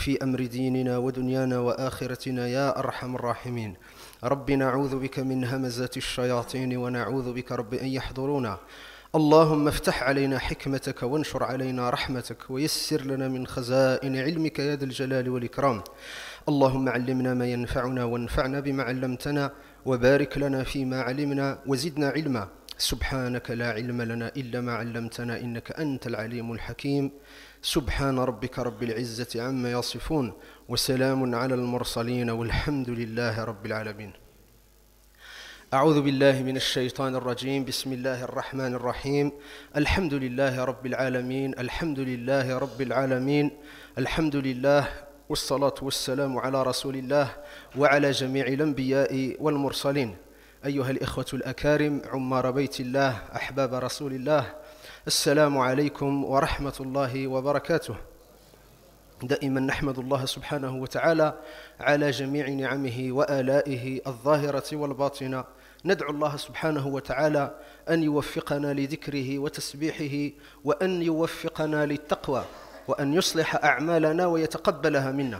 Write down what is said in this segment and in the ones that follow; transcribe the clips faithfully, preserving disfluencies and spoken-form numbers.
في أمر ديننا ودنيانا وآخرتنا يا أرحم الراحمين. رب نعوذ بك من همزات الشياطين ونعوذ بك رب أن يحضرونا. اللهم افتح علينا حكمتك وانشر علينا رحمتك ويسر لنا من خزائن علمك يا ذا الجلال والإكرام. اللهم علمنا ما ينفعنا وانفعنا بما علمتنا وبارك لنا فيما علمنا وزدنا علما. سبحانك لا علم لنا إلا ما علمتنا إنك أنت العليم الحكيم. سبحان ربك رب العزة عما يصفون وسلام على المرسلين والحمد لله رب العالمين. أعوذ بالله من الشيطان الرجيم. بسم الله الرحمن الرحيم. الحمد لله رب العالمين. الحمد لله رب العالمين. الحمد لله والصلاة والسلام على رسول الله وعلى جميع الأنبياء والمرسلين. أيها الإخوة الأكارم عمار بيت الله أحباب رسول الله، السلام عليكم ورحمة الله وبركاته. دائما نحمد الله سبحانه وتعالى على جميع نعمه وآلائه الظاهرة والباطنة. ندعو الله سبحانه وتعالى أن يوفقنا لذكره وتسبيحه، وأن يوفقنا للتقوى، وأن يصلح أعمالنا ويتقبلها منا.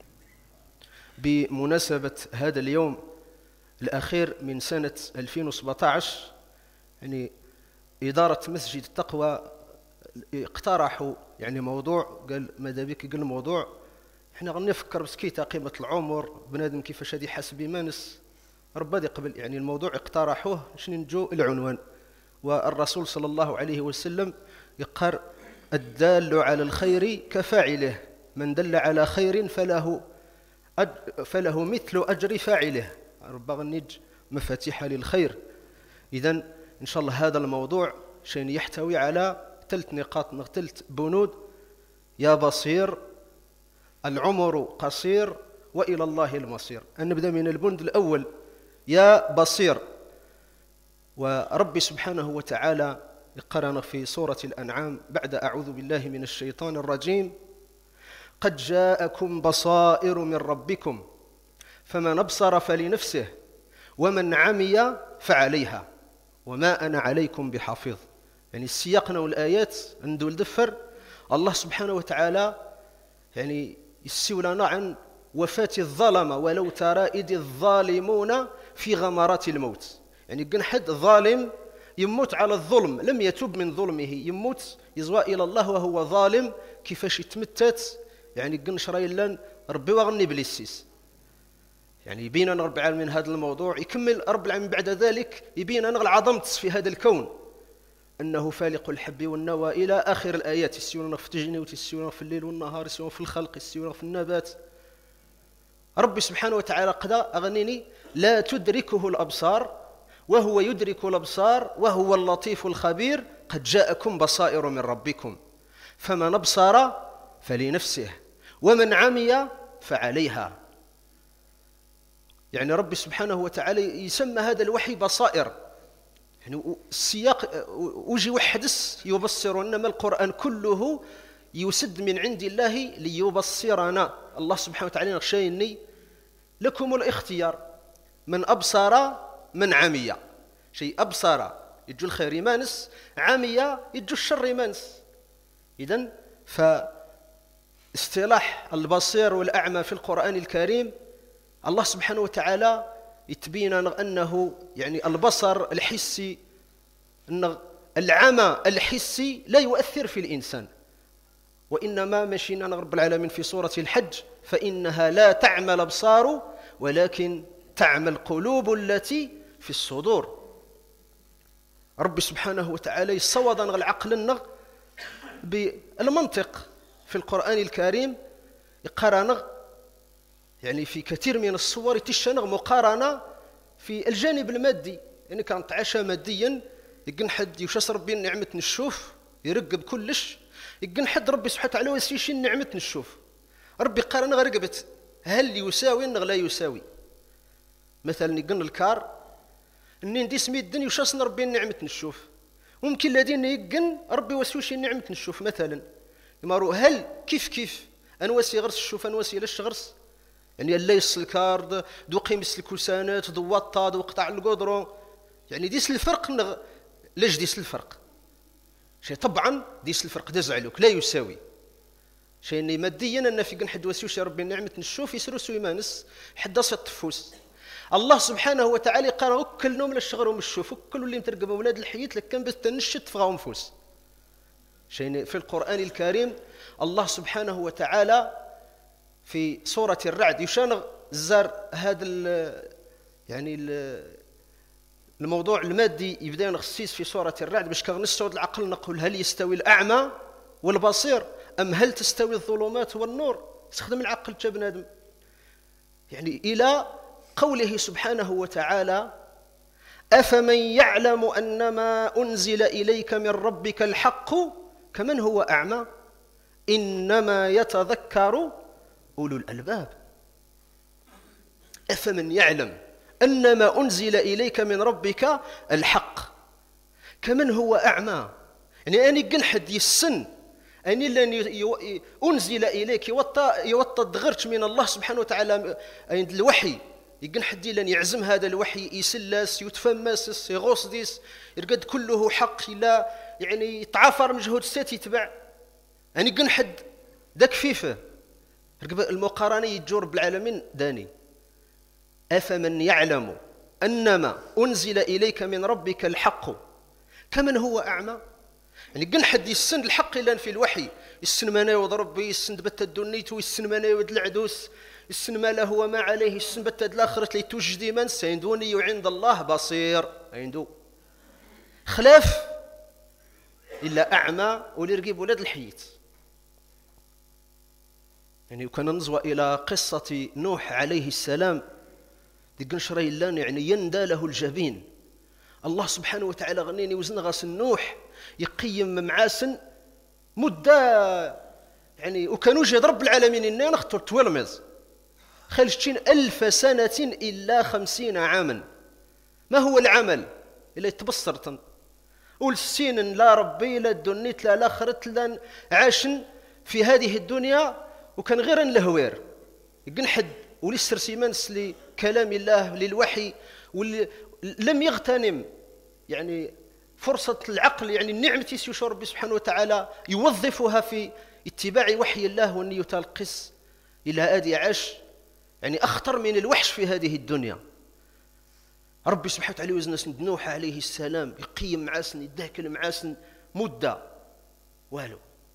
بمناسبة هذا اليوم الأخير من سنة ألفين وسبعة عشر، يعني إدارة مسجد التقوى اقترحوا يعني موضوع، قال ماذا بك قال موضوع احنا غنفكر بسكيتا قيمة العمر بنادم كيفاش هادي حسب مانس ربادي قبل، يعني الموضوع اقترحوه شنو نجو العنوان. والرسول صلى الله عليه وسلم يقر الدال على الخير كفاعله، من دل على خير فله أج فله مثل أجر فاعله. رب غنيج مفاتيح للخير. إذن إن شاء الله هذا الموضوع شين يحتوي على ثلاث نقاط، ثلاث بنود: يا بصير، العمر قصير، وإلى الله المصير. نبدأ من البند الأول، يا بصير. ورب سبحانه وتعالى قرن في سورة الأنعام بعد أعوذ بالله من الشيطان الرجيم: قد جاءكم بصائر من ربكم فمن أبصر فلنفسه ومن عمي فعليها وما أنا عليكم بحفيظ. يعني السياقنا والآيات ندول دفر الله سبحانه وتعالى يعني يسولنا عن وفاة الظلمة، ولو ترى إذ الظالمون في غمرات الموت. يعني كان حد ظالم يموت على الظلم، لم يتوب من ظلمه، يموت يزوى إلى الله وهو ظالم. كيفاش يتمتت يعني كان شرايلان ربي وغني بليسيس. يعني يبين أن رب العالمين هذا الموضوع يكمل رب العالمين بعد ذلك يبين أن العظمة في هذا الكون، أنه فالق الحب والنوى إلى آخر الآيات. يسيرون في التجني ويسيرون في الليل والنهار، يسيرون في الخلق، يسيرون في النبات. ربي سبحانه وتعالى قد أغنيني لا تدركه الأبصار وهو يدرك الأبصار وهو اللطيف الخبير. قد جاءكم بصائر من ربكم فمن أبصر فلنفسه ومن عمي فعليها. يعني ربي سبحانه وتعالى يسمى هذا الوحي بصائر. يعني السياق وجي وحدس يبصر، إنما القرآن كله يسد من عند الله ليبصرنا. الله سبحانه وتعالى نخشيني لكم الاختيار، من أبصر من عمي. شيء أبصر يجو الخير يمانس، عمي يجو الشر يمانس. إذن فاصطلاح البصير والأعمى في القرآن الكريم الله سبحانه وتعالى يتبين أنه يعني البصر الحسي، أن العمى الحسي لا يؤثر في الإنسان، وإنما مشينا رب العالمين في سورة الحج: فإنها لا تعمى الأبصار ولكن تعمى القلوب التي في الصدور. رب سبحانه وتعالى يصوض العقل بالمنطق في القرآن الكريم، يقارن يعني في كثير من الصور تشنغ مقارنة في الجانب المادي. يعني كان تعشى ماديا يقن حد يشاس ربي نعمة نشوف يرقب كلش، يقن حد ربي سبحانه وتعالى ويسيشي نعمة نشوف. ربي قارن غرقبت هل يساوي نغ لا يساوي. مثلا يقن الكار اني ندي سمي الدنيا وشاس ربي نعمة نشوف، ممكن الذين يقن ربي وسوشي نعمة نشوف. مثلا يمارو هل كيف كيف انواسي غرس الشوف انواسي لاش غرس، يعني لا يسلكار دو قيمس الكوسانات دو وطا دو قطع القدرو. يعني ديس الفرق نغ... لاش ديس الفرق شيء طبعا ديس الفرق دزعلوك لا يساوي. شيني ماديا أن في قنحد وسيوش ربي نعمة نشوف يسرو سويمانس حدا الطفوس الله سبحانه وتعالى قال وكل نوم للشغل ومشوف وكل اللي مترقب أولاد الحياة لك كان بتنشت فغاهم فوس شيني في القرآن الكريم الله سبحانه وتعالى في سورة الرعد يشان زار هذا يعني الموضوع المادي يبدا نخصيص في سورة الرعد باش كنستعود العقل نقول هل يستوي الأعمى والبصير أم هل تستوي الظلمات والنور؟ استخدم العقل تا بنادم يعني إلى قوله سبحانه وتعالى أفمن يعلم أنما أنزل إليك من ربك الحق كمن هو أعمى إنما يتذكر أولو الألباب. أفمن يعلم أنما أنزل إليك من ربك الحق كمن هو أعمى يعني أني قنحد يسن أني لن أنزل إليك يوطى يوطى دغرت من الله سبحانه وتعالى عند الوحي يقن حدي لن يعزم هذا الوحي يسلس يتفمس يغوص ديس يرقد كله حق لا يعني يتعافر مجهود ستي يتبع يعني قن حد داك فيفه المقارنة يتجور بالعالمين داني أفمن يعلم أنما أنزل إليك من ربك الحق كمن هو أعمى يعني قن حد يسن الحق إلا في الوحي يسن ما ناود ربي يسن بتا الدنيت ويسن ما ناود العدوس يسن ما له وما عليه يسن بتا الآخرة لي توجدي من سيندوني وعند الله بصير عنده خلاف إلا أعمى واللي يرقب ولاد الحيت يعني وكان ننزوى إلى قصة نوح عليه السلام دي قنشري لان يعني يندى له الجبين الله سبحانه وتعالى غنيني وزن غاس نوح يقيم معاسن مدة يعني وكانوا جد رب العالمين إننا نختار تولمز خلشتين ألف سنة إلا خمسين عاما ما هو العمل إلا يتبصرتن والسين لا ربي لا الدنيت لا الآخرت لا عاشن في هذه الدنيا وكان غير الهوير يقن حد وليسترسيمانس لكلام الله للوحي واللي لم يغتنم يعني فرصة العقل يعني النعمة يسوع ربي سبحانه وتعالى يوظفها في اتباع وحي الله وأن يتلقس إلى آدي عاش يعني أخطر من الوحش في هذه الدنيا ربي سبحانه وتعالى وزنس نوح عليه السلام يقيم معاسن يدهكل معاسن مدة والو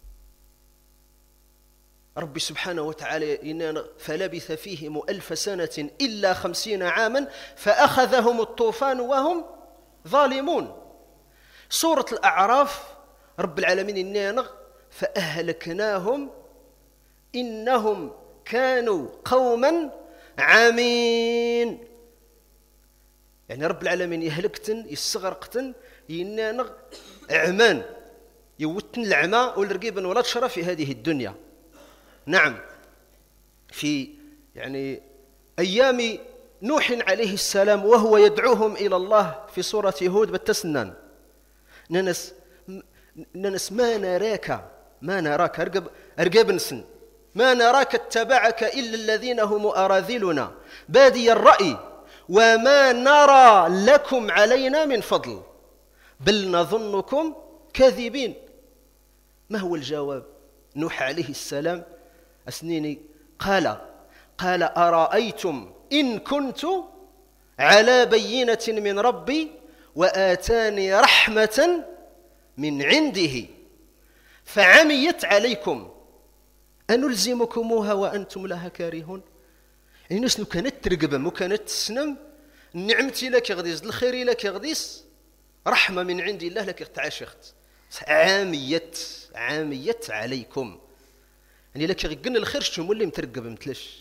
ربي سبحانه وتعالى فلبث فيهم ألف سنة إلا خمسين عاما فأخذهم الطوفان وهم ظالمون سورة الأعراف رب العالمين إننا فأهلكناهم إنهم كانوا قوما عامين يعني رب العالمين يهلكتن يستغرقتن إننا عمان يوتن العمى والرقيبا ولا تشرى في هذه الدنيا. نعم في يعني أيام نوح عليه السلام وهو يدعوهم إلى الله في سورة هود بالتسنن ننس ننس ما نراك ما نراك أرقب أرقب نسن ما نراك اتبعك إلا الذين هم أراذلنا بادي الرأي وما نرى لكم علينا من فضل بل نظنكم كاذبين. ما هو الجواب؟ نوح عليه السلام أسنيني قال قال أرأيتم إن كنت على بينة من ربي وآتاني رحمة من عنده فعميت عليكم أنلزمكموها وأنتم لها كارهون. يعني ناس لو كانت ترقبم وكانت تسنم نعمتي لك غديس الخير لك غديس رحمة من عند الله لك تعاشخت عاميت عاميت عليكم يعني لك غقن الخير شتم اللي مترقب متلش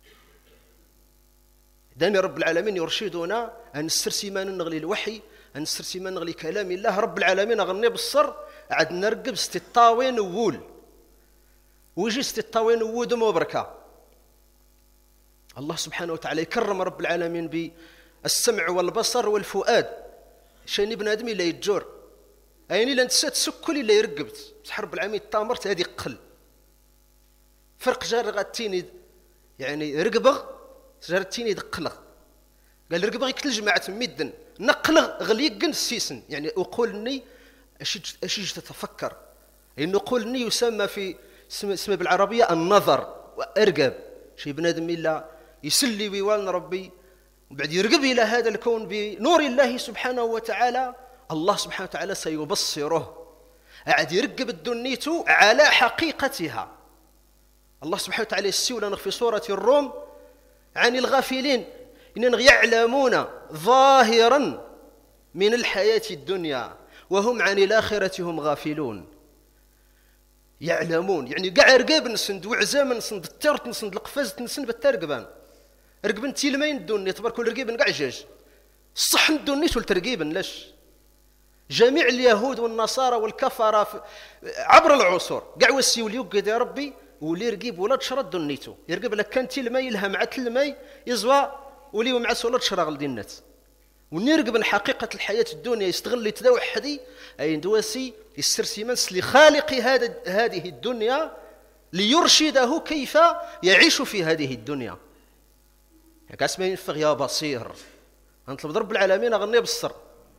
دامي رب العالمين يرشدنا أن السرسي ما نغلي الوحي أن السرسي ما نغلي كلام الله رب العالمين أغني بالصر عاد نرقب ستطاوين وول ويجي ستطاوين وودم وبركة. الله سبحانه وتعالى يكرم رب العالمين بالسمع والبصر والفؤاد شيني بنادم لا يتجور أيني لن تسات سكولي لا يرقبت بصح رب العالمين تامرت هذه قل فرق جار غاتيني يعني رقبغ جارتيني دقلغ قال رقبغ يكتل جماعة ميدن نقلغ غليقن السيسن يعني أقولني أشيج تتفكر يعني نقولني يسمى في اسمه بالعربية النظر، ارقب شي بنادم إلا يسلي ويوالن ربي وبعد يرقب إلى هذا الكون بنور الله سبحانه وتعالى، الله سبحانه وتعالى سيبصره، عاد يرقب الدنيتو على حقيقتها. الله سبحانه وتعالى يسيونا في سورة الروم عن الغافلين إنهم يعلمون ظاهرا من الحياة الدنيا وهم عن الآخرة هم غافلون. يعلمون يعني قاع رقاب نسند وعزام نسند الترت نسند القفاز نسند بالترقبان رقبن تيلمين الدنيا تبارك الرقيبن قاع جاج الصح الدنيا والترقيبن لاش جميع اليهود والنصارى والكفرة عبر العصور قاع وسيو اليوقد يا ربي ولي رقيب ولا تشرد دنيتو يرقب لك كان تيلمي يلها مع تلمي يزوى ولي مع سولا تشرغل دينات ونرقب حقيقة الحياة الدنيا يستغل يتداوح حدي أي ندواسي يسترسمنس لخالق هذه الدنيا ليرشده كيف يعيش في هذه الدنيا. يعني اسمه ينفغ يا بصير نطلب رب العالمين أغني بالصر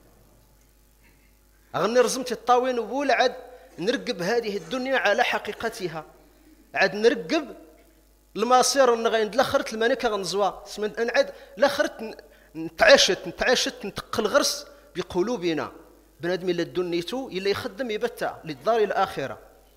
أغني رزمت الطاوين وبول عاد نرقب هذه الدنيا على حقيقتها عاد نرقب المصير نغين لخرت المانيكا غنزوا سمنت أنا عاد لخرت نتعاشت نتعاشت نتقل غرس بقلوبنا بنادم إلا دنيتو إلا يخدم يبتع للدار الآخرة.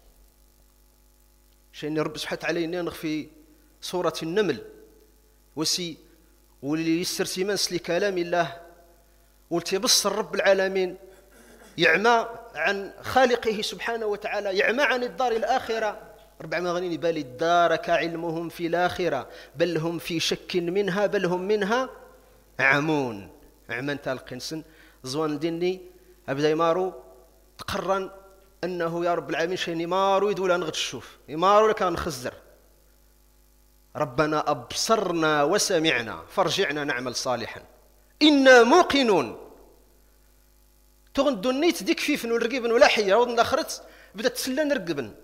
شيني رب سبحانه وتعالى في سورة النمل وسي واللي يسترسي منس لكلام الله والتبصر رب العالمين يعمى عن خالقه سبحانه وتعالى يعمى عن الدار الآخرة. ربع ما غنيني بالي دارك علمهم في الآخرة بل هم في شك منها بل هم منها عمون. عمان تالقنسن زوان ديني أبدا يمارو تقرن أنه يا رب العالمين شيء يمارو يدول نغد الشوف يمارو لك نخزر ربنا أبصرنا وسمعنا فارجعنا نعمل صالحا إنا موقنون. تغن دنيت ديك فيفن والرقيبن ولا حية وضن الآخرت بدأت تسلى نرقبن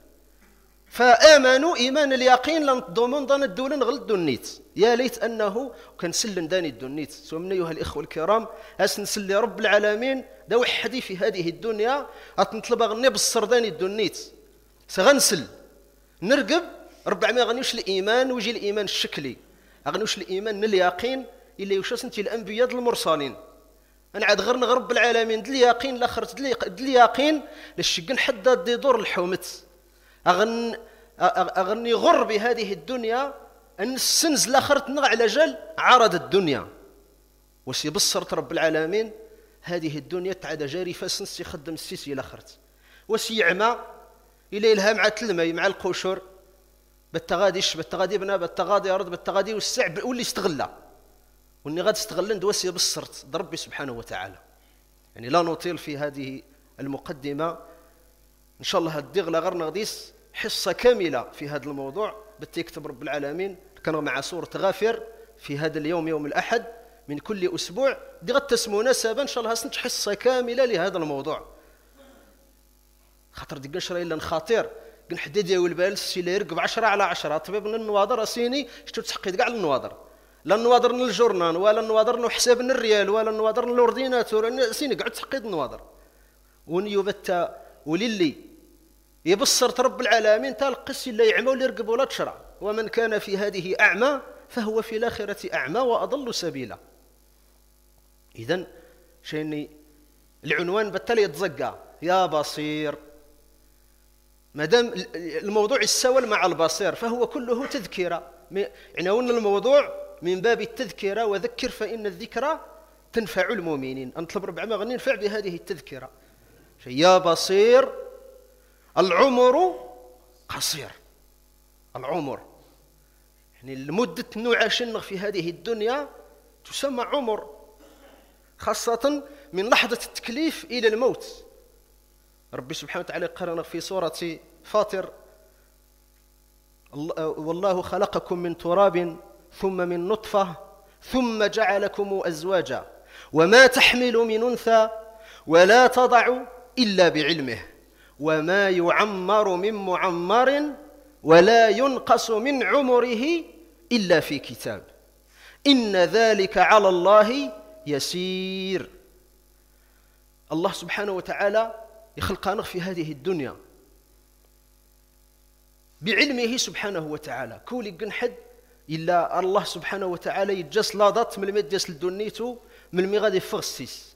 فآمنوا إيمان اليقين لن تضمن ضن الدولة نغلط دنيت يا ليت أنه كان سلن داني الدنيت. سومنا أيها الإخوة الكرام أسن سلي رب العالمين دو حدي في هذه الدنيا أتنطلب أغني بالسرداني الدنيت سغنسل نرقب ربع غنيوش الإيمان ويجي الإيمان الشكلي أغنيوش الإيمان اليقين اللي يوشاس انت الأنبياء المرسلين أنا عاد غير نغرب العالمين دل اليقين لاخرت دل اليقين للشقن حداد دي دور الحومت أغن أغني غر بهذه الدنيا أن السنز لاخرت نغ على جل عرض الدنيا وسي بصرت رب العالمين هذه الدنيا تعاد جاري فاسنس يخدم السيسي لاخرت وسي يعمى إلى إلها مع تلمي مع القشور بالتغاديش بالتغادي بنا بالتغادي أرض بالتغادي والسعب واللي استغلها واني غاد استغلن دواسي بصرت ربي سبحانه وتعالى. يعني لا نطيل في هذه المقدمة إن شاء الله هديغ غير نغديس حصة كاملة في هذا الموضوع بالتكتب رب العالمين كان مع سورة غافر في هذا اليوم يوم الأحد من كل أسبوع دي غد تسمو مناسبة إن شاء الله هسنت حصة كاملة لهذا الموضوع خاطر دي قشرة إلا خاطر قن حديد يا والبال السيلا يرقب عشرة على عشرة طبيب من النواظر أسيني شتو تحقيد كاع النواظر لا النواظر الجورنان ولا النواظر حساب الريال ولا النواظر الاورديناتور سيني قعد تحقيد النواظر ونيوبتا وللي يبصر رب العالمين تلقس اللي يعمى ولا يرقب ولا تشرع ومن كان في هذه أعمى فهو في الآخرة أعمى وأضل سبيلا. إذن شيني العنوان بالتالي يتزقى يا بصير مادام الموضوع السول مع البصير فهو كله تذكرة عنوان الموضوع من باب التذكرة وذكر فإن الذكرى تنفع المؤمنين أنطلب ربع ما غني ننفع بهذه التذكرة يا بصير العمر قصير العمر يعني المدة نعيش في هذه الدنيا تسمى عمر خاصة من لحظة التكليف إلى الموت. ربي سبحانه وتعالى قرن في سورة فاطر والله خلقكم من تراب ثم من نطفة ثم جعلكم أزواجا وما تحمل من أنثى ولا تضع إلا بعلمه وما يعمر من معمر ولا ينقص من عمره إلا في كتاب إن ذلك على الله يسير. الله سبحانه وتعالى يخلقنا في هذه الدنيا بعلمه سبحانه وتعالى. كولي قنحد إلا الله سبحانه وتعالى يتجس لاضت من المديس لدونيتو من المغادي فغسيس.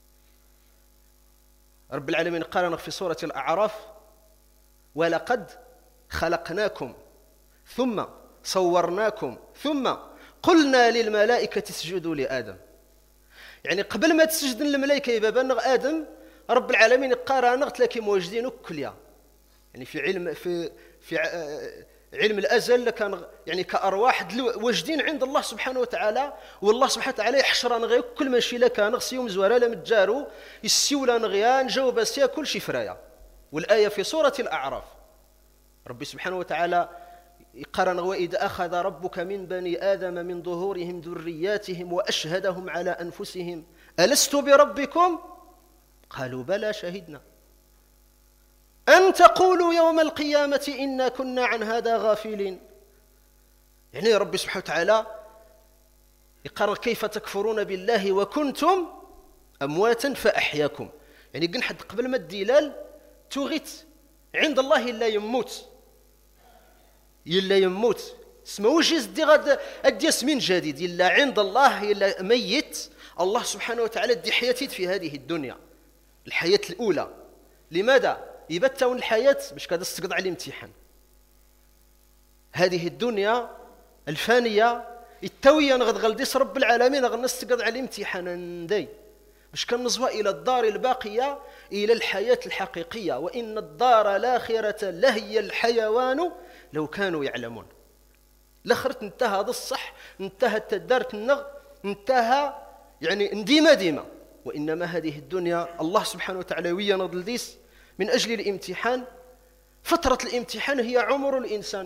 رب العالمين قال في سورة الأعراف: ولقد خلقناكم ثم صورناكم ثم قلنا للملائكة اسجدوا لآدم. يعني قبل ما تسجد الملائكة يبقى نغ آدم رب العالمين قال نغت لك موجدين كليا. يعني في علم في في علم الأزل كان يعني كأرواح واجدين عند الله سبحانه وتعالى، والله سبحانه وتعالى يحشر نغي كل ما شي لك نغسيوم زوارا لا متجارو يسيولا نغيان جاوب سيا كل شي فرايا. والآية في سورة الأعراف ربي سبحانه وتعالى يقرن: وإذا أخذ ربك من بني آدم من ظهورهم ذرياتهم وأشهدهم على أنفسهم ألست بربكم قالوا بلى شهدنا أن تقولوا يوم القيامة إنا كنا عن هذا غافلين. يعني ربي سبحانه وتعالى يقرر: كيف تكفرون بالله وكنتم أمواتا فأحياكم. يعني قن حد قبل ما الدلال تغيت عند الله إلا يموت إلا يموت اسمه جيز دي غاد أديس من جديد إلا عند الله إلا ميت. الله سبحانه وتعالى دي حياتي في هذه الدنيا الحياة الأولى. لماذا؟ يبتون الحياة باش كذا تسقط على الامتحان. هذه الدنيا الفانية التوية نغد غلديس رب العالمين غد نسقط على الامتحان دي باش كنزوى إلى الدار الباقية إلى الحياة الحقيقية. وإن الدار الآخرة لهي الحيوان لو كانوا يعلمون. لخرت انتهى هذا الصح انتهت دارت النغ انتهى يعني ديما ديما. وإنما هذه الدنيا الله سبحانه وتعالى ويا نضلديس من أجل الامتحان. فترة الامتحان هي عمر الإنسان.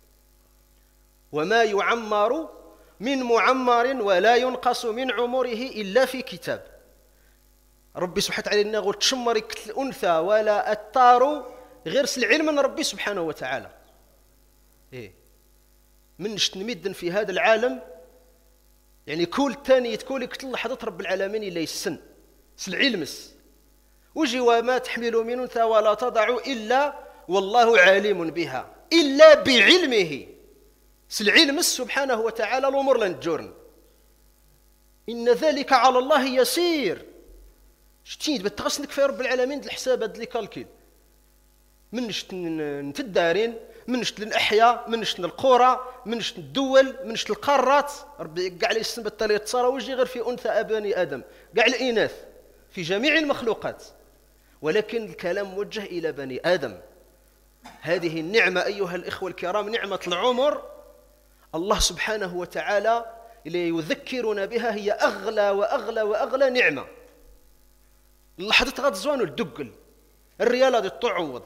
وما يعمر من معمر ولا ينقص من عمره إلا في كتاب. ربي سبحانه وتعالى نقول تشمرك الأنثى ولا الطار غير العلم من ربي سبحانه وتعالى. إيه من نمد في هذا العالم يعني كل تاني تكون كل لحظة رب العالمين إلا يسن العلمس وجي وما تحمل من أنثى ولا تضع إلا والله عالم بها إلا بعلمه. العلم سبحانه وتعالى الأمور لن تجورن. إن ذلك على الله يسير. شتيد بتغسنك في رب العالمين الحساب هاد لي كالكيل من نشت نتدارين من نشت الأحياء من نشت القرى من نشت الدول من نشت القارات. ربي قاع لي السن بالتالي تصارى وجي غير في أنثى أبني آدم قاع الإناث في جميع المخلوقات. ولكن الكلام موجه إلى بني آدم. هذه النعمة أيها الإخوة الكرام نعمة العمر الله سبحانه وتعالى اللي يذكرنا بها هي أغلى وأغلى وأغلى نعمة. اللحظة غاد زوانو الدقل الريال هذه تعوض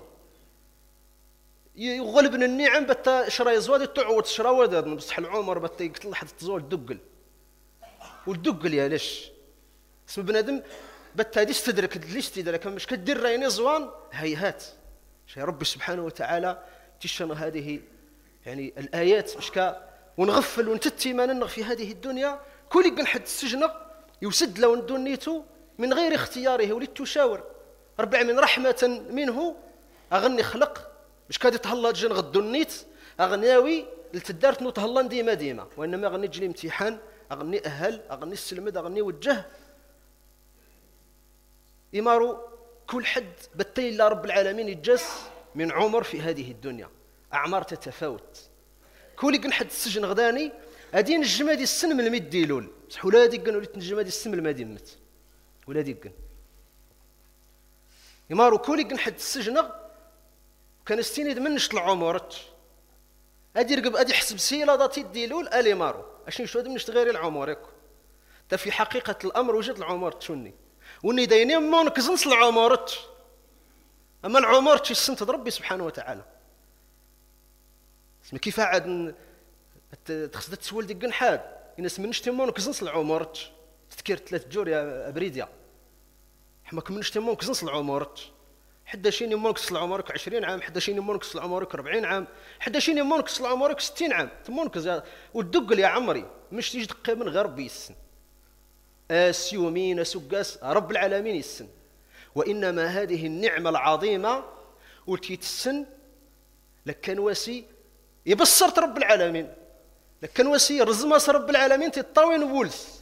يغلبنا النعم بتا شراي زواد تعوض شراواد بصح العمر بتا يقتل لحظة زوال الدقل. والدقل يا ليش اسم بنادم بتا هذه استدرك ليش تدرك مش كدير رايني زوان هيهات. شي ربي سبحانه وتعالى تشن هذه يعني الآيات مش كا ونغفل ونتتي ما ننغ في هذه الدنيا كل يقن حد السجن يسد لو دنيته من غير اختياره ولتشاور. ربع من رحمة منه أغني خلق مش كاد يتهلا جن غد النيت أغنياوي لتدارت نو تهلا ديما ديما. وإنما أغني جلي امتحان أغني أهل أغني السلمد أغني وجه إمارو كل حد بتي الله رب العالمين يتجس من عمر في هذه الدنيا. أعمار تتفاوت. كل يقن حد السجن غداني أدين الجمادي السن من المد ديلول صح ولا ديقن وليت الجمادي السن من المدي مت ولا ديقن يمارو كل يقن حد السجن كان استينيد منش العمرت أدي رقب أدي حسب سيلة ذاتي الديلول ألي مارو عشان شو هذا منش تغيري العمر تا في حقيقة الأمر وجد العمر تشوني وني داينين مونك زنس العمرت. أما العمر تشي السنة ربي سبحانه وتعالى اسمه كيف عاد تخصد تسول ديك حاد الناس من نشتمون كزنس العمرت تذكر ثلاث جور يا بريديا حماك من نشتمون كزنس العمرت حدا شيني مونكس العمرك عشرين عام حدا شيني مونكس العمرك أربعين عام حدا شيني مونكس العمرك ستين عام تمونكس والدقل يا عمري مش تيجي دقه من غير ربي السن اسيومين سقاس رب العالمين السن. وإنما هذه النعمة العظيمة وتيت السن لك كان واسي يبصرت رب العالمين، لك كان واسي رزماس رب العالمين تطاوين وولث.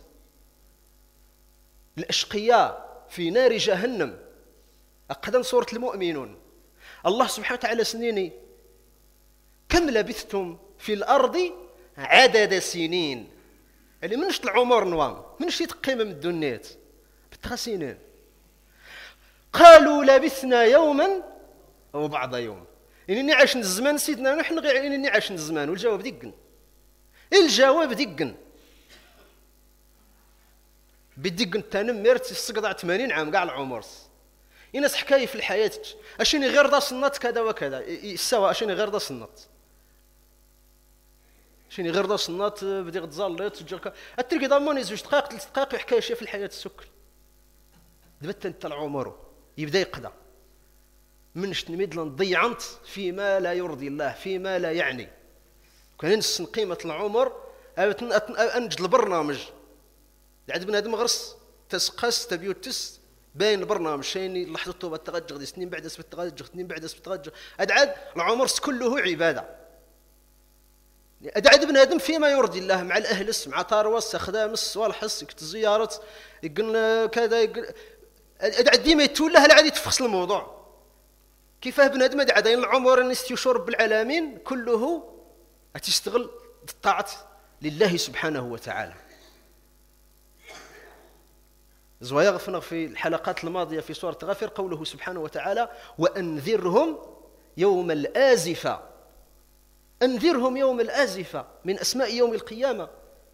الأشقياء في نار جهنم أقدم سورة المؤمنون. الله سبحانه وتعالى سنيني كم لبثتم في الأرض عدد سنين، يعني منش العمر نوام منش يتقيم من الدنيات بتغى سنين. قالوا لبثنا يوما أو بعض يوم، يعني إني عاش الزمان سيدنا نحن غير يعني إني عاش الزمان. والجواب دقن، الجواب دقن بدقن تنمرت السقطع ثمانين عام كاع العمر. يناس حكايه في الحياه اشيني غير دا صنات كذا وكذا يساوى اشيني غير دا صنات شيني غير دا صنات بدي غتزاليت تجرك التركي ضموني زوج دقائق ثلاث دقائق حكايه شي في الحياه السكر. دبت انت العمر يبدا يقضى منش نميد نضيعنت فيما لا يرضي الله فيما لا يعني. كان نسن قيمه العمر انجد البرنامج عاد بنادم غرس تسقس تبيو تس باين البرنامج شيني لحظه التوبه تغجغ دي سنين بعد اسبت تغجغ سنين بعد اسبت تغجغ عاد العمر كله عباده. عاد بنادم فيما يرضي الله مع الاهلس مع طاروس خدام الصوالح يكت زيارات يقول كذا عاد ديما يتولى هل عاد يتفصل الموضوع كيفاه بنادم عاد العمر نستيشور رب العالمين كله تشتغل الطاعه لله سبحانه وتعالى. زوايا غفنا في الحلقات الماضية في سورة غافر قوله سبحانه وتعالى وأنذرهم يوم الآزفة. أنذرهم يوم الآزفة من أسماء يوم القيامة.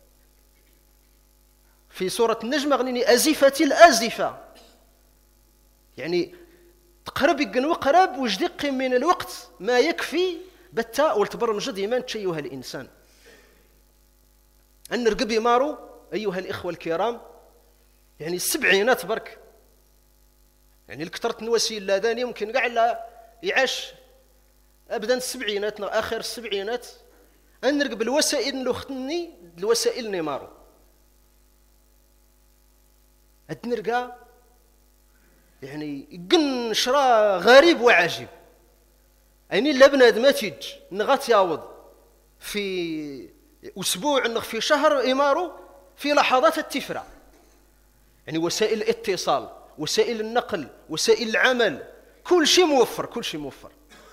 في سورة النجم غنيني أزفة الآزفة، يعني تقرب يقن وقرب وجدق من الوقت ما يكفي بتا والتبرمج ديما تشيها الإنسان. أن نرقب يمارو أيها الإخوة الكرام يعني السبعينات برك، يعني الكثرة الوسيل لاداني يمكن كاع لا يعيش ابدا السبعينات اخر السبعينات نرقب الوسائل نلوختني الوسائل نيمارو هاد نرقى يعني قن شرا غريب وعجيب. يعني لا بنادم تيج نغات ياوض في اسبوع نغ في شهر يمارو في لحظات التفرع. يعني وسائل الاتصال وسائل النقل وسائل العمل كل شيء موفر كل شيء موفر.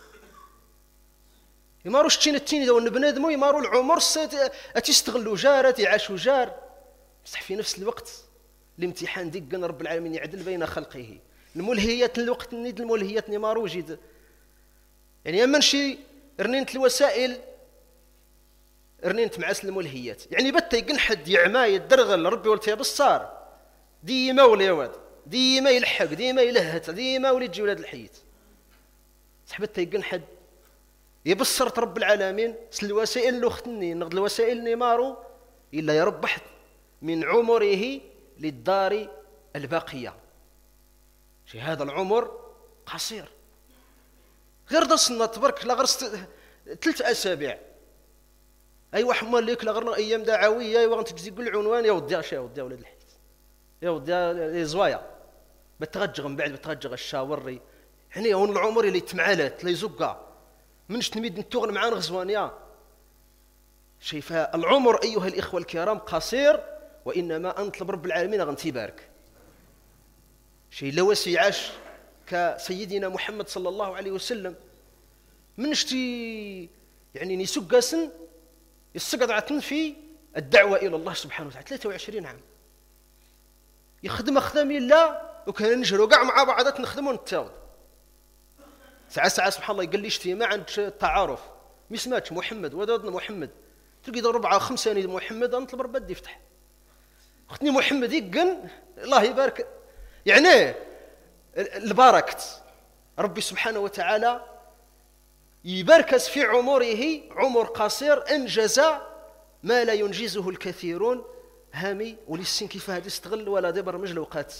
يمارو شتين التيني دو بنادمو يمارو العمر تيستغلوا جار يعاشوا جار بصح في نفس الوقت الامتحان ديك رب العالمين يعدل بين خلقه. الملهيات الوقت نيد الملهيات نمارو جد يعني اما نشي رنينت الوسائل رنينت معاس الملهيات. يعني بتا يقن حد يعمى يدرغل ربي ولتي بالصار ديما ولا واد ديما يلحق ديما يلهت ديما ولي تجي ولاد الحيت صحبت يقن حد يبصرت رب العالمين الوسائل لوختني نغد الوسائل نيمارو الا يربح من عمره للدار الباقيه. شي هذا العمر قصير غير دصنا تبارك لا غير ثلاث اسابيع. اي واحد مالك لا غير ايام دعويه ايوا غنتجي تقول العنوان يا ودي اش يا ودي ولاد الحيت يا ودي زوايا بتغجغ من بعد بتغجغ الشاوري. يعني هون العمر اللي تمعالات لا يزقا منش تميد نتوغن معانا غزوانيا شايفها. العمر ايها الاخوه الكرام قصير وانما انطلب رب العالمين غنتي بارك شي لوسي عاش كسيدنا محمد صلى الله عليه وسلم منش تي يعني نسق سن يسقط عتن في الدعوه الى الله سبحانه وتعالى ثلاثة وعشرين عام يخدم خدام الله وكان نجرو كاع مع بعضات نخدموا نتاود ساعه ساعه سبحان الله يقول لي اجتماع عند التعارف ما سماتش محمد ودادنا محمد تلقي ربعه خمسه ني محمد نطلب ربي يفتح اختني محمد يقن الله يبارك. يعني البركه ربي سبحانه وتعالى يباركس في عمره عمر قصير انجز ما لا ينجزه الكثيرون هامي ولسين كيف هذا يستغل ولا دبر مجلوقات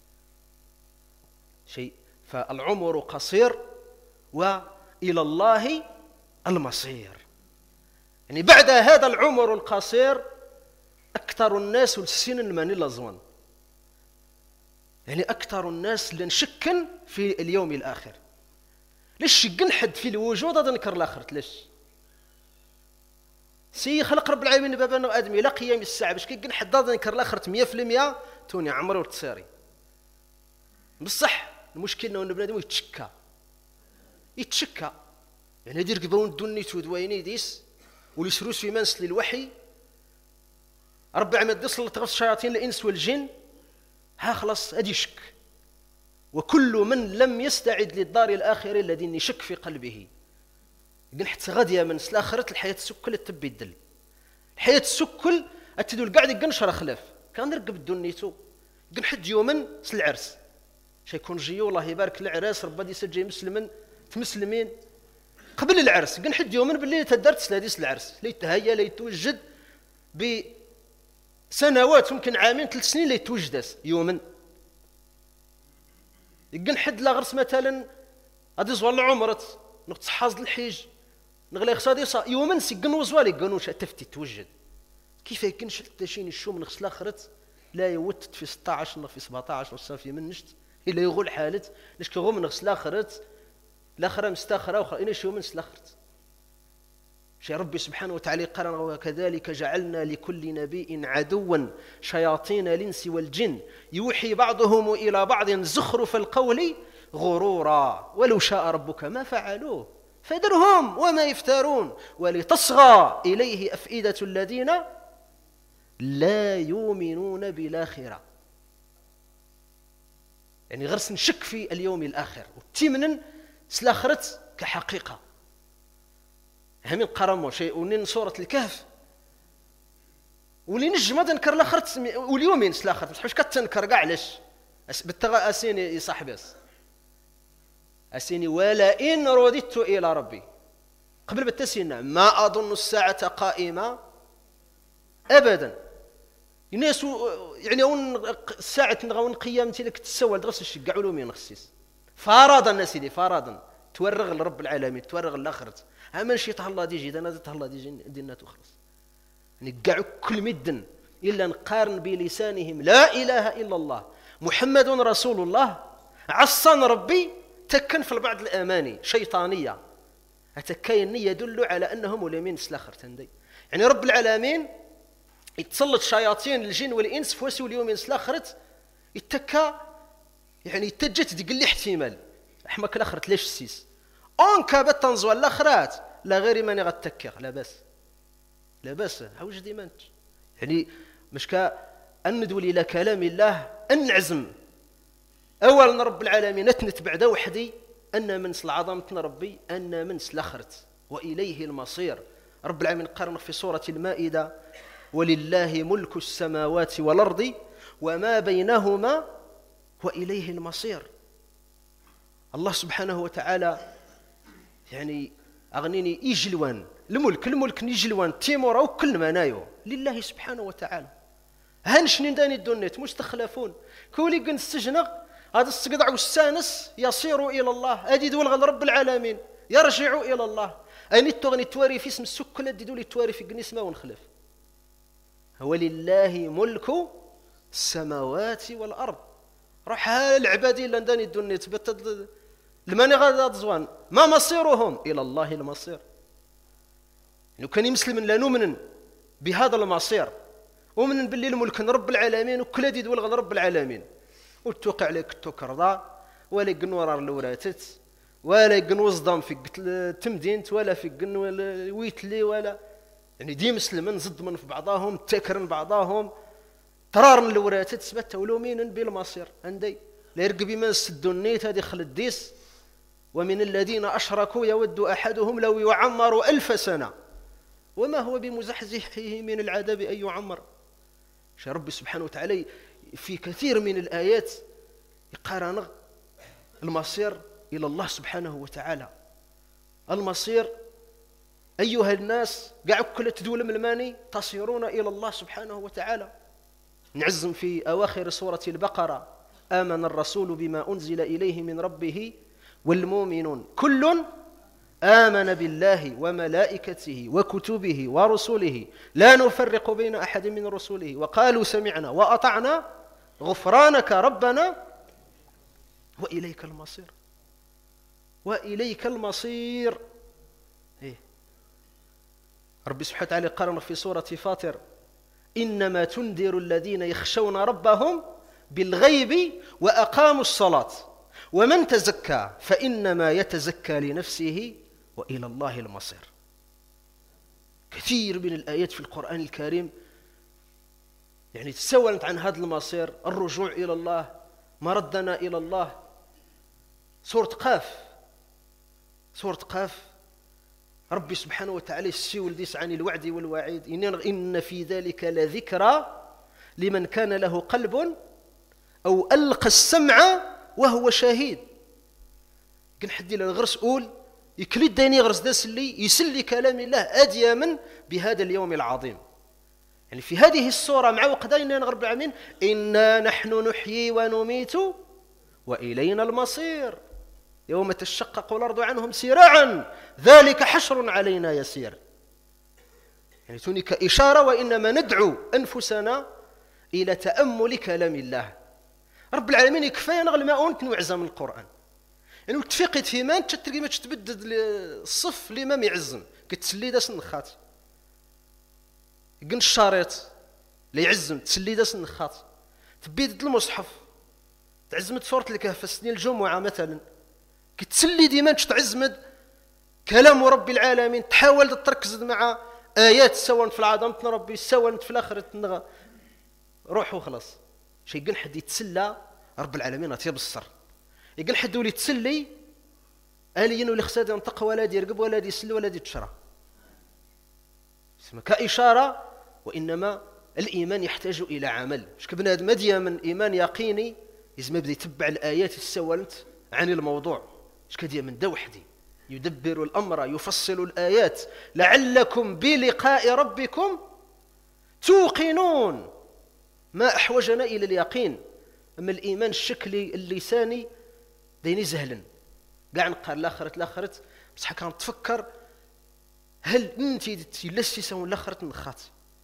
شيء. فالعمر قصير وإلى الله المصير. يعني بعد هذا العمر القصير أكثر الناس السن من الأزوان. يعني أكثر الناس لنشكن في اليوم الآخر ليش قنحد في الوجود هذا نكر الاخر؟ ليش سي خلق رب العالمين بابا ادمي لا قيام الساعه باش كيقنحد هذا نكر الاخر مية بالمية توني عمره وتساري. بصح المشكل انه بنادم يتشكى يتشكى يعني يدير قبون دوني تودويني ديس وليسروس في منسل الوحي ربع ما ديس لتغفص شياطين الانس والجن ها خلاص ادي شك. وكل من لم يستعد للدار الاخره الذي يشك في قلبه قن حتى غاديه من الاخره الحياه السكل تبي الدل الحياه السكل اتدول قاعد يقنشر خلاف كان نرقب دونيتو قن حد يوما العرس شيكون جيو والله يبارك العراس ربي يسجي مسلمين تمسلمين قبل العرس قن حد يوما باللي تدرت سلاديس العرس ليتهيا ليتوجد بسنوات ممكن عامين ثلاث سنين ليتوجد يوما يقن حد لا غرس مثلا غادي زوال عمرت نقص حاز الحيج نغلي خصادي صا يوما سيقن وزوالي قنوش تفتي توجد كيف يكنش حتى شي نشوم نغسل اخرت لا يوتت في ستة عشر في سبعة عشر صافي من نشت الا يغول حالت لاش كيغو من نغسل اخرت الاخره مستاخره واخرى اين شي من الاخرت شي ربي سبحانه وتعالى قال وكذلك جعلنا لكل نبي عدوا شياطين الانس والجن يوحي بعضهم الى بعض زخرف القول غرورا ولو شاء ربك ما فعلوه فذرهم وما يفترون ولتصغى اليه افئده الذين لا يؤمنون بالاخره يعني غرس نشك في اليوم الاخر وتمنن سلاخرت كحقيقه همين قرموا شيء ونين سوره الكهف ولي نجم هذا نكر الاخرت واليومين سلاخرت مش كتنكر كاع علاش بالتغا اسيني يا صاحبي اسيني ولا ان رددت الى ربي قبل بالتسنى ما اظن الساعه قائمه ابدا الناس يعني اون الساعه نغاون قيامتي لك تسوى درس الشقع علومي نخسيس فرضا الناس دي فرضا تورغ لرب العالمين تورغ الاخرت اما شي الله ديجي انا الله ديجي دينا تخلص يعني كاع كل مدن الا نقارن بلسانهم لا اله الا الله محمد رسول الله عصان ربي تكن في بعض الاماني شيطانيه اتكاين يدل على انهم ملمين سلاخر تندي يعني رب العالمين يتسلط شياطين الجن والانس فوسي اليوم سلاخرت يتكا يعني يتجت ديك لي احتمال احمك الاخرت ليش السيس اون كابت تنزوى الاخرات لا غير ماني غتكر لا باس لا باس عوج ديما انت يعني مش كا اندول الى كلام الله ان نعزم اولا رب العالمين نتبع دا وحدي ان من العظمه ربي ان من الاخرت واليه المصير. رب العالمين قرن في سوره المائده ولله ملك السماوات والارض وما بينهما واليه المصير. الله سبحانه وتعالى يعني اغنيني يجلوان الملك الملك نيجلوان تيمورا وكل ما نايو لله سبحانه وتعالى هانش نداني الدنيت مستخلفون كولي قن السجنغ هذا السقطع والسانس يصير الى الله هذه دول غل رب العالمين يرجع الى الله اني تغني تواري في اسم السكل دي دول تواري في قنيسما ونخلف هو لله ملك السماوات والارض روح العبادي اللي نداني الدنيت بتد الماني غادا زوان ما مصيرهم الى الله المصير. لو كان مسلم لا نؤمن بهذا المصير ومن باللي الملك رب العالمين وكل دي دول رب العالمين وتوقع عليك توكرضا ولا قنورار لوراتت ولا قنوصدام في تمدينت ولا في قن ولا ويتلي ولا يعني دي مسلمين زد من في بعضهم تكرن بعضهم ترارن لوراتت سبت ولومين بالمصير عندي لا يرقبي من السدونيت هذه خلد ديس ومن الذين أشركوا يود أحدهم لو يعمر ألف سنة وما هو بمزحزحه من العذاب أن يعمر. شاء ربي سبحانه وتعالى في كثير من الآيات يقارن المصير إلى الله سبحانه وتعالى. المصير أيها الناس قاعد كل تدول من الماني تصيرون إلى الله سبحانه وتعالى. نعزم في أواخر سورة البقرة آمن الرسول بما أنزل إليه من ربه والمؤمنون كل آمن بالله وملائكته وكتبه ورسله لا نفرق بين أحد من رسله وقالوا سمعنا وأطعنا غفرانك ربنا وإليك المصير. وإليك المصير. إيه؟ ربي سبحانه وتعالى قال في سورة فاطر: إنما تنذر الذين يخشون ربهم بالغيب وأقاموا الصلاة ومن تزكى فإنما يتزكى لنفسه وإلى الله المصير. كثير من الآيات في القرآن الكريم يعني تسولت عن هذا المصير، الرجوع إلى الله، مردنا إلى الله. سورة قاف سورة قاف ربي سبحانه وتعالى السيول ديس عن الوعد والوعيد: إن في ذلك لذكرى لمن كان له قلب أو ألقى السمع وهو شهيد. كن حدي الغرس أول يكلي داني غرس داس اللي يسلي كلام الله أديما بهذا اليوم العظيم. يعني في هذه السورة مع وقدين رب العالمين: إنا نحن نحيي ونميت وإلينا المصير يوم تشقق الأرض عنهم سراعا ذلك حشر علينا يسير. يعني تونيك إشارة وإنما ندعو أنفسنا إلى تأمل كلام الله. رب العالمين يكفي نغل ما أونت نوعزة من القرآن. يعني تفيقت في مان تترقي ما تتبدد الصف لما يعزم كتسلي داس النخات يقن الشاريط اللي يعزم تسلي داس النخات تبيد المصحف تعزمت سورة الكهف السنين الجمعة مثلا كتسلي ديما تعزمد كلام رب العالمين. تحاول تركز مع آيات سواء في العظمة ربي سواء في الآخرة روح وخلاص. شي يقن حد يتسلى رب العالمين يبصر، يقن حد يولي تسلي آليين ولا خساد ينطق ولا يرقب ولا يسلي ولا يتشرى. كإشارة وإنما الإيمان يحتاج إلى عمل. شك بنادم مديا من إيمان يقيني لازم يبدا يتبع الآيات السوالت عن الموضوع. شك ديا من دا وحدي يدبر الأمر يفصل الآيات لعلكم بلقاء ربكم توقنون. ما أحوجنا إلى اليقين. أما الإيمان الشكلي اللساني ديني زهلا قاع نقال لاخرت لاخرت بصح كان تفكر هل انت لسي سون لاخرت نخات.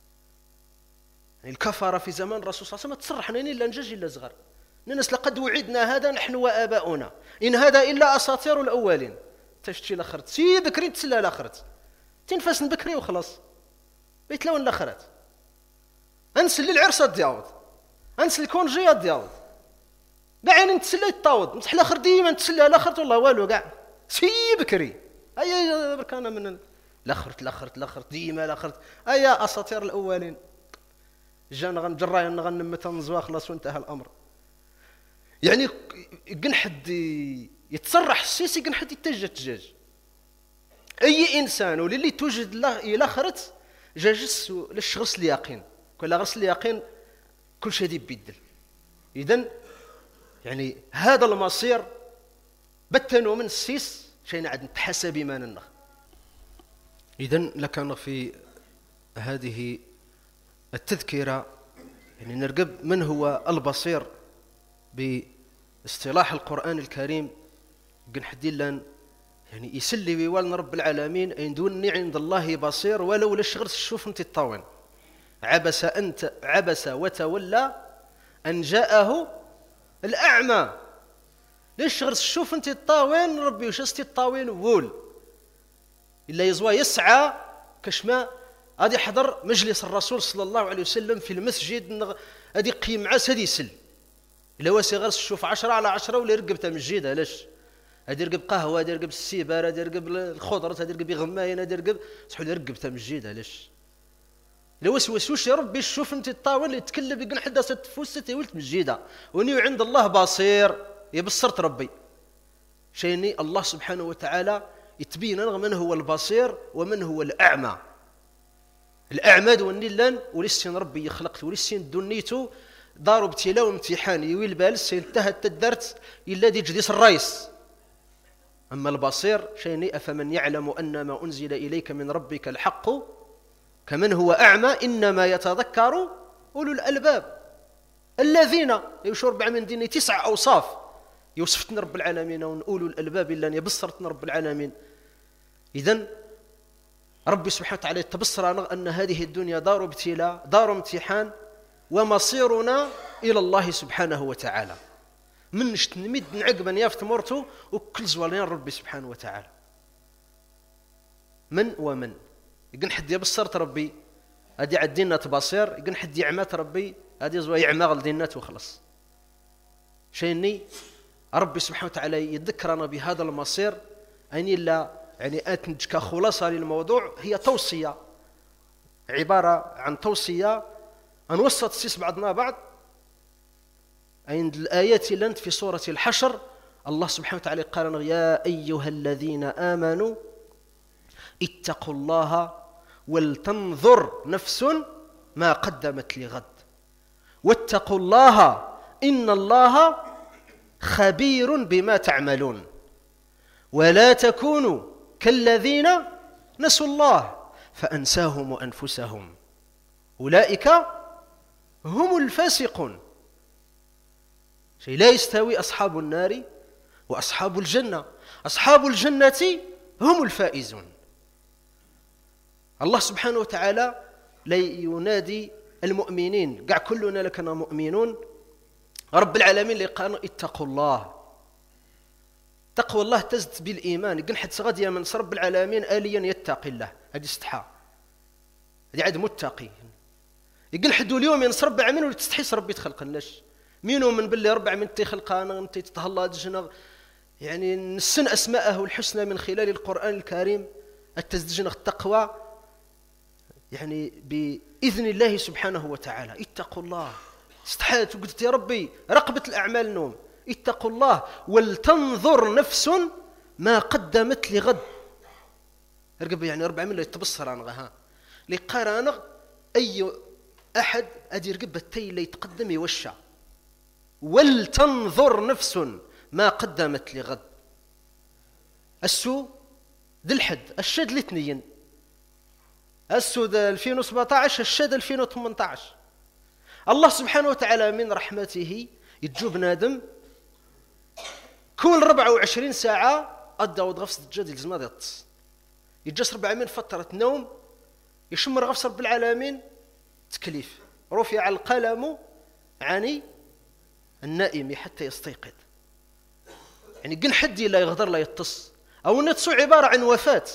يعني الكفاره في زمان الرسول صلى الله عليه وسلم تصرحنا الا نجاج الا صغر الناس لقد وعدنا هذا نحن واباؤنا ان هذا الا اساطير الاولين. تشتي لاخرت سي بكري تسلا لاخرت تنفاس بكري وخلاص بيت لون لاخرت انسل العرسه دياود انسل الكونجيه دياود كاع نتسلى يتطاوض مسح الاخر ديما نتسلى الاخر والله والو كاع سي بكري اي بركانه من الاخرت الاخرت الاخرت ديما الاخرت اي اساطير الاولين. جانا غنجراي غنمت نزوا خلاص وانتهى الامر. يعني كن حد يتصرح السيسي كن حد يتجه تجاج اي انسان وللي توجد الله الى اخرت جاجس للشغس اليقين كل غرس اليقين كل شيء يبدل. اذن يعني هذا المصير بتنوا من السيس شيء نعد نتحسب ما ننخ. اذن لكان في هذه التذكرة يعني نرقب من هو البصير باصطلاح القرآن الكريم. قن حدين لان يعني يسلي ويوالنا رب العالمين ان دوني عند الله بصير ولو لشغل الشوف انت الطاون. عبس انت عبس وتولى ان جاءه الأعمى. ليش غير شوف انت الطاوين ربي وش استي الطاوين وول إلا يزوى يسعى كشما غادي يحضر مجلس الرسول صلى الله عليه وسلم في المسجد غادي يقيم معاه هادي يسل. إلا واسي غير شوف عشرة على عشرة ولا يرقب تمجيد علاش هادي يرقب قهوة هادي يرقب السيبار هادي يرقب الخضرة هادي يرقب غماين هادي يرقب سحول يرقب تمجيد علاش إلا وسوسوش يا ربي شوف انت الطاول اللي يتكلم يقول حدا ستفوس تيولت مجيده وني عند الله بصير يبصرت ربي شيني الله سبحانه وتعالى يتبين من هو البصير ومن هو الأعمى. الأعمى دوني لان ولسين ربي يخلقت ولسين دنيتو داروا ابتلاء وامتحان يويل بالس انتهت تدرت إلا دي جديس الرئيس. أما البصير شيني أفمن يعلم أن ما أنزل إليك من ربك الحق كمن هو أعمى إنما يتذكر أولو الألباب الذين يشور بعمل من ديني تسع أوصاف يوصفتنا رب العالمين ونقولوا الألباب إلا أن يبصرتنا رب العالمين. إذن ربي سبحانه وتعالى تبصر أن هذه الدنيا دار ابتلاء دار امتحان ومصيرنا إلى الله سبحانه وتعالى. من نشت نمد نعقب يافت مرتو وكل زوالين ربي سبحانه وتعالى من ومن يقن حد يبصرت ربي هادي عدينا تبصير يقن حد يعمات ربي هادي زوا يعمى غلدينات وخلص شيني ربي سبحانه وتعالى يذكرنا بهذا المصير أني لا يعني أتنج خلاصة للموضوع هي توصية عبارة عن توصية أنوسط سيس بعضنا بعض عند الآيات لنت في سورة الحشر الله سبحانه وتعالى قال يا أيها الذين آمنوا اتقوا الله ولتنظر نفس ما قدمت لغد واتقوا الله إن الله خبير بما تعملون ولا تكونوا كالذين نسوا الله فأنساهم أنفسهم أولئك هم الفاسقون شيء لا يستوي أصحاب النار وأصحاب الجنة أصحاب الجنة هم الفائزون الله سبحانه وتعالى لا ينادي المؤمنين قع كلنا لكنا مؤمنون رب العالمين اللي قالوا اتقوا الله تقوى الله تزد بالإيمان يقول حتى غادي من رب العالمين آليا يتقي الله هذه استحى هذه عاد متقي يقول حدو اليوم ينصر رب العالمين ولا تستحي ربي تخلق لناش مينو من باللي رب العالمين تخلق انا انت تتهلا دجنا يعني نسن اسماءه الحسنى من خلال القرآن الكريم التزدجنا التقوى يعني بإذن الله سبحانه وتعالى اتقوا الله استحيت وقلت يا ربي رقبة الأعمال نوم اتقوا الله ولتنظر نفس ما قدمت لغد رقب يعني ربع من يتبصر عن غها لقرانا أي أحد أدي رقب التي اللي يتقدم يوشع ولتنظر نفس ما قدمت لغد السو ذي الحد الشد الاثنين السو ألفين وسبعطاش الشد ألفين وثمنطاش الله سبحانه وتعالى من رحمته يتجو بنادم كل ربعة وعشرين ساعة أدى وضغفص الجد يلزم هذا يطس يتجس ربع من فترة نوم يشمر غفص رب العالمين تكليف رفع القلم عن النائم حتى يستيقظ يعني قل حدي لا يغدر لا يطس أو نتصو عبارة عن وفاة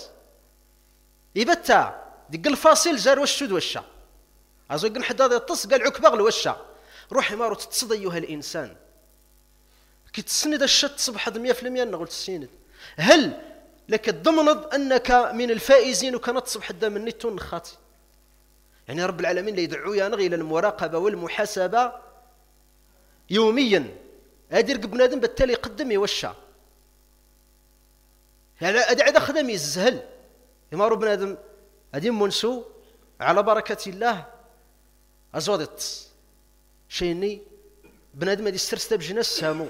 يبتع دق الفاصل جار والشد والشع عزو يقول حد هذا يطس قال عكبغل والشع روحي مارو تتصد أيها الإنسان كي تسند الشت صبح مية في المية أنا قلت السيند هل لك تضمنض أنك من الفائزين وكانت تصبح الدم النتون خاطي يعني رب العالمين لا يدعو ينغي إلى المراقبة والمحاسبة يوميا هادي رقب بنادم بالتالي يقدم يوشع يعني هذا عاد خدم يزهل يمارو بنادم هادي منسو على بركة الله أزودت شيني بنادم هادي السرسة بجناس سامو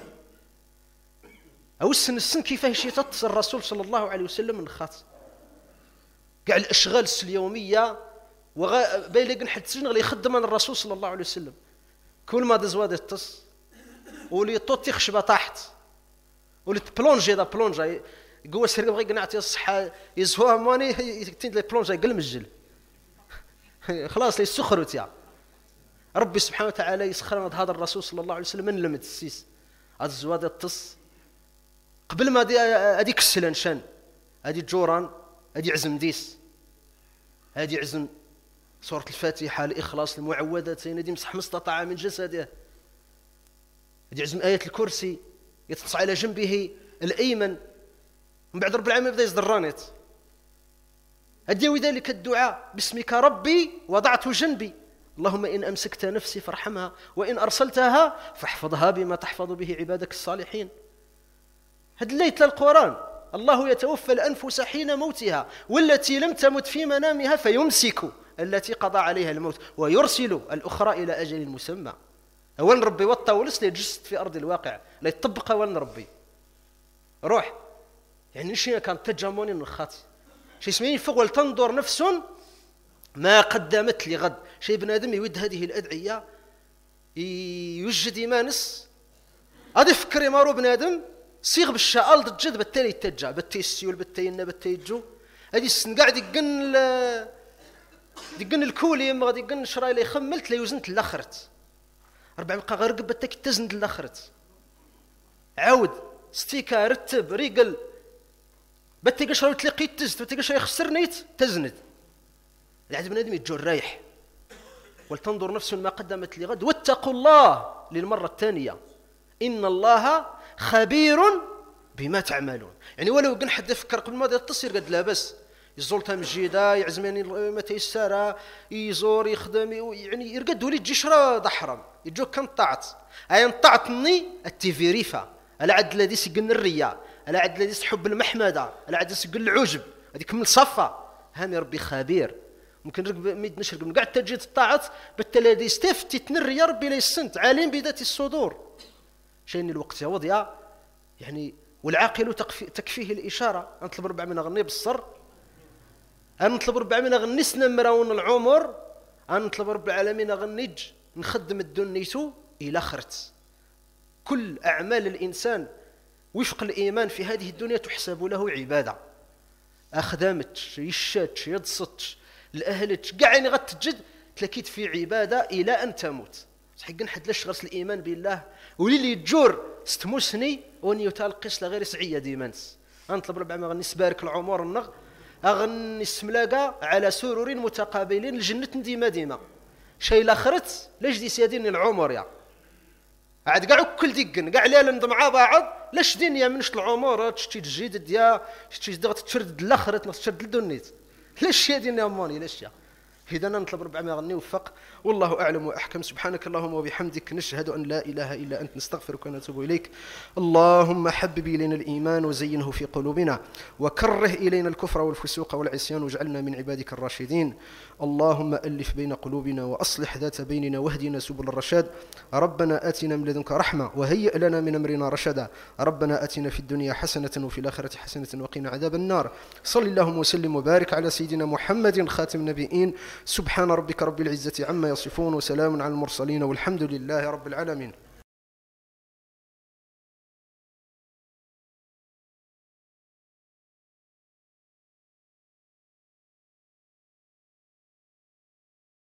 أو السن السن كيفاه شي تتصل الرسول صلى الله عليه وسلم من خاط كاع الأشغال اليومية وغا باين لك نحد سجن غادي يخدم عن الرسول صلى الله عليه وسلم كل ما دزواد يتص ولي طوطي خشبة طاحت ولي بلونجي دا بلونجا قوة سرقة بغي قناعتي الصحة يزهوها مواني يكتين لي بلونجا يقل مجل خلاص لي سخروت يا ربي سبحانه وتعالى يسخرنا هذا الرسول صلى الله عليه وسلم من لمد السيس هذا الزواد التص قبل ما هذيك السلنشان هذه جوران هذه عزم ديس هذه عزم سورة الفاتحة الإخلاص المعوذتين هذه مسح ما استطاع من جسده هذه عزم آية الكرسي يتص على جنبه الأيمن من بعد رب العالمين بدأ يصدر رانيت هدي وذلك الدعاء باسمك ربي وضعت جنبي اللهم إن أمسكت نفسي فارحمها وإن أرسلتها فاحفظها بما تحفظ به عبادك الصالحين هذا الليت للقرآن الله يتوفى الأنفس حين موتها والتي لم تمت في منامها فيمسك التي قضى عليها الموت ويرسل الأخرى إلى أجل مسمى وين ربي والطولس ليجسد في أرض الواقع لا يطبق وين ربي روح يعني شيء كان تجاموني من الخاطئ شيء اسمه فوق ولتنظر نفس ما قدمت لغد شيء بنادم يود هذه الأدعية يوجد إيمانس هذا فكر يمارو بنادم صيغ بالشعال ضد جد بالتالي يتجع بالتالي السيول بالتالي النا بالتالي الجو هذه السن قاعد يقن يقن الكولي ما غادي يقن شراي اللي خملت لا يوزنت الاخرت اربع بقى غير قبتك تزند الاخرت عاود ستيكا رتب ريقل بتيقاش راه تلاقي تزت بتيقاش يخسر نيت تزند. العاد بنادم يتجور رايح ولتنظر نفس ما قدمت لغد واتقوا الله للمرة الثانية إن الله خبير بما تعملون. يعني ولو كان حد يفكر قبل ما يتصل قد لا بس يزول تمجيدا يعزمني متى يسارى يزور يخدم يعني يرقد ولي تجي شرا ضحرم يجو كان طعت اي نطعتني التيفيريفا على عد الذي سقن الرياء على عد الذي حب المحمده على عد سقن العجب هذيك من الصفه هامي ربي خبير ممكن ركب ميد نشرق من قاعد تجد الطاعات بالتلادي استفتي تنري يا ربي لا يسنت عالم بذات الصدور شيني الوقت يا وضيا يعني والعاقل تكفيه الاشاره نطلب ربع من اغني بالصر نطلب رب العالمين غني سنمرون العمر نطلب رب العالمين غنيج نخدم الدنيتو الى خرت. كل اعمال الانسان وفق الايمان في هذه الدنيا تحسب له عباده اخدمت يشات يدصت الاهلت كاع يعني غتجد تلاكيت في عباده الى ان تموت. حق نحد لاش غرس الايمان بالله ولي يجور ستموسني وني تلقيس لغير سعيه ديمانس نطلب رب العالمين غني سبارك العمر النغ أغني السملاقة على سرور متقابلين الجنة ديما ديما شي لاخرت لاش دي سيادين العمر يا عاد كاع كل ديكن كاع ليال نض مع بعض لاش دنيا منش العمر تشتي تجيد ديا تشتي دغت تشرد الاخرت تشرد الدنيت لاش يا دينا ماني لاش يا إذا نطلب ربع ما غني وفق والله أعلم وأحكم. سبحانك اللهم وبحمدك نشهد أن لا إله إلا أنت نستغفرك ونتوب إليك. اللهم حبب إلينا الإيمان وزينه في قلوبنا وكره إلينا الكفر والفسوق والعصيان واجعلنا من عبادك الراشدين. اللهم ألف بين قلوبنا وأصلح ذات بيننا واهدنا سبل الرشاد. ربنا آتنا من لدنك رحمة وهيئ لنا من أمرنا رشدا. ربنا آتنا في الدنيا حسنة وفي الآخرة حسنة وقنا عذاب النار. صل اللهم وسلم وبارك على سيدنا محمد خاتم النبيين. سبحان ربك رب العزة عما يصفون وسلام على المرسلين والحمد لله رب العالمين.